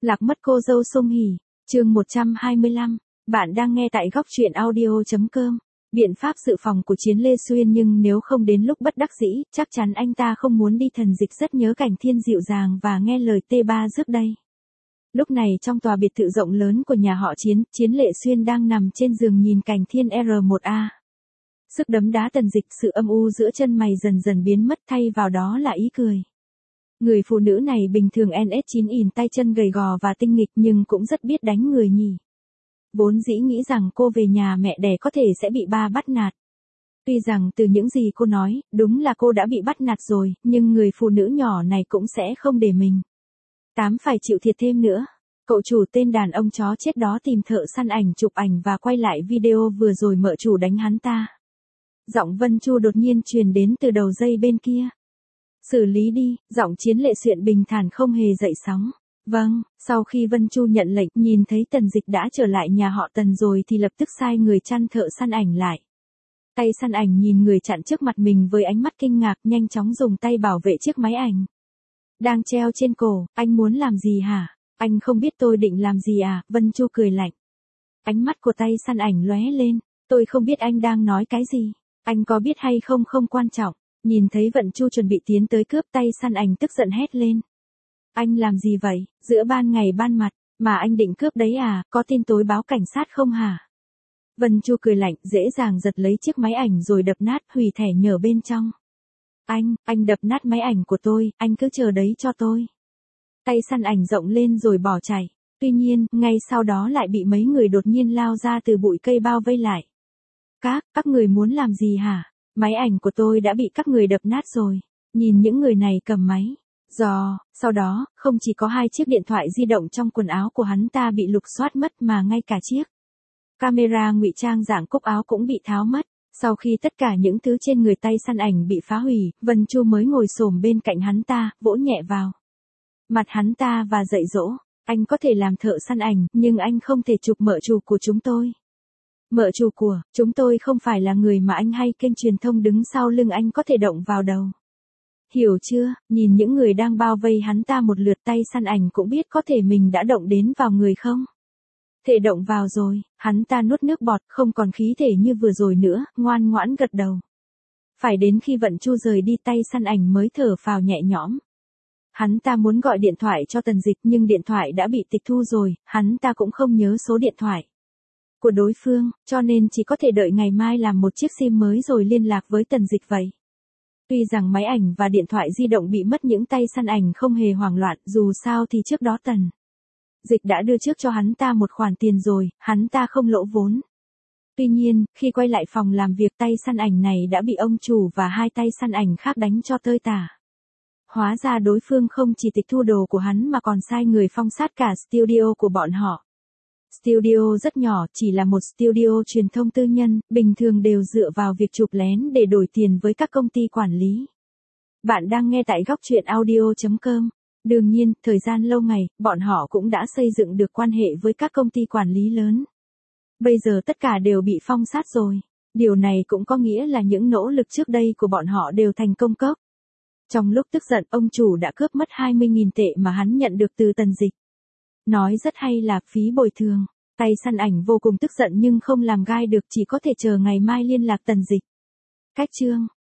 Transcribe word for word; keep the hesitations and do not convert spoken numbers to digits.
Lạc mất cô dâu Song Hỷ, chương một trăm hai mươi lăm. Bạn đang nghe tại góc truyện audio.com. Biện pháp dự phòng của Chiến Lê Xuyên, nhưng nếu không đến lúc bất đắc dĩ, chắc chắn anh ta không muốn đi. Thần Dịch rất nhớ Cảnh Thiên dịu dàng và nghe lời tê ba trước đây. Lúc này trong tòa biệt thự rộng lớn của nhà họ Chiến, Chiến Lệ Xuyên đang nằm trên giường nhìn Cảnh Thiên R một A. Sức đấm đá Tần Dịch, sự âm u giữa chân mày dần dần biến mất, thay vào đó là ý cười. Người phụ nữ này bình thường en ét chín ỉn, tay chân gầy gò và tinh nghịch nhưng cũng rất biết đánh người nhỉ. Vốn dĩ nghĩ rằng cô về nhà mẹ đẻ có thể sẽ bị ba bắt nạt. Tuy rằng từ những gì cô nói, đúng là cô đã bị bắt nạt rồi, nhưng người phụ nữ nhỏ này cũng sẽ không để mình tám phải chịu thiệt thêm nữa. Cậu chủ tên đàn ông chó chết đó tìm thợ săn ảnh chụp ảnh và quay lại video vừa rồi mợ chủ đánh hắn ta. Giọng Vân Chu đột nhiên truyền đến từ đầu dây bên kia. Xử lý đi, giọng Chiến Lệ Xuyên bình thản không hề dậy sóng. Vâng, sau khi Vân Chu nhận lệnh, nhìn thấy Tần Dịch đã trở lại nhà họ Tần rồi thì lập tức sai người chăn thợ săn ảnh lại. Tay săn ảnh nhìn người chặn trước mặt mình với ánh mắt kinh ngạc, nhanh chóng dùng tay bảo vệ chiếc máy ảnh đang treo trên cổ. Anh muốn làm gì hả? Anh không biết tôi định làm gì à? Vân Chu cười lạnh. Ánh mắt của tay săn ảnh lóe lên. Tôi không biết anh đang nói cái gì. Anh có biết hay không không quan trọng. Nhìn thấy Vân Chu chuẩn bị tiến tới cướp, tay săn ảnh tức giận hét lên. Anh làm gì vậy? Giữa ban ngày ban mặt, mà anh định cướp đấy à? Có tin tối báo cảnh sát không hả? Vân Chu cười lạnh, dễ dàng giật lấy chiếc máy ảnh rồi đập nát, hủy thẻ nhớ bên trong. Anh, anh đập nát máy ảnh của tôi, anh cứ chờ đấy cho tôi. Tay săn ảnh rộng lên rồi bỏ chạy. Tuy nhiên, ngay sau đó lại bị mấy người đột nhiên lao ra từ bụi cây bao vây lại. Các, các người muốn làm gì hả? Máy ảnh của tôi đã bị các người đập nát rồi. Nhìn những người này cầm máy. Dò, sau đó, không chỉ có hai chiếc điện thoại di động trong quần áo của hắn ta bị lục soát mất mà ngay cả chiếc camera ngụy trang dạng cúc áo cũng bị tháo mất. Sau khi tất cả những thứ trên người tay săn ảnh bị phá hủy, Vân Chu mới ngồi xổm bên cạnh hắn ta, vỗ nhẹ vào mặt hắn ta và dạy dỗ. Anh có thể làm thợ săn ảnh, nhưng anh không thể chụp mợ chủ của chúng tôi. Mợ chủ của chúng tôi không phải là người mà anh hay kênh truyền thông đứng sau lưng anh có thể động vào đầu. Hiểu chưa? Nhìn những người đang bao vây hắn ta một lượt, tay săn ảnh cũng biết có thể mình đã động đến vào người không? Thể động vào rồi, hắn ta nuốt nước bọt, không còn khí thể như vừa rồi nữa, ngoan ngoãn gật đầu. Phải đến khi Vân Chu rời đi, tay săn ảnh mới thở phào nhẹ nhõm. Hắn ta muốn gọi điện thoại cho Tần Dịch nhưng điện thoại đã bị tịch thu rồi, hắn ta cũng không nhớ số điện thoại của đối phương, cho nên chỉ có thể đợi ngày mai làm một chiếc sim mới rồi liên lạc với Tần Dịch vậy. Tuy rằng máy ảnh và điện thoại di động bị mất, những tay săn ảnh không hề hoảng loạn, dù sao thì trước đó Tần Dịch đã đưa trước cho hắn ta một khoản tiền rồi, hắn ta không lỗ vốn. Tuy nhiên, khi quay lại phòng làm việc, tay săn ảnh này đã bị ông chủ và hai tay săn ảnh khác đánh cho tơi tả. Hóa ra đối phương không chỉ tịch thu đồ của hắn mà còn sai người phong sát cả studio của bọn họ. Studio rất nhỏ, chỉ là một studio truyền thông tư nhân, bình thường đều dựa vào việc chụp lén để đổi tiền với các công ty quản lý. Bạn đang nghe tại góc truyện audio.com. Đương nhiên, thời gian lâu ngày, bọn họ cũng đã xây dựng được quan hệ với các công ty quản lý lớn. Bây giờ tất cả đều bị phong sát rồi. Điều này cũng có nghĩa là những nỗ lực trước đây của bọn họ đều thành công cốc. Trong lúc tức giận, ông chủ đã cướp mất hai mươi nghìn tệ mà hắn nhận được từ Tần Dịch. Nói rất hay là phí bồi thường. Tay săn ảnh vô cùng tức giận nhưng không làm gai được, chỉ có thể chờ ngày mai liên lạc Tần Dịch. Cách chương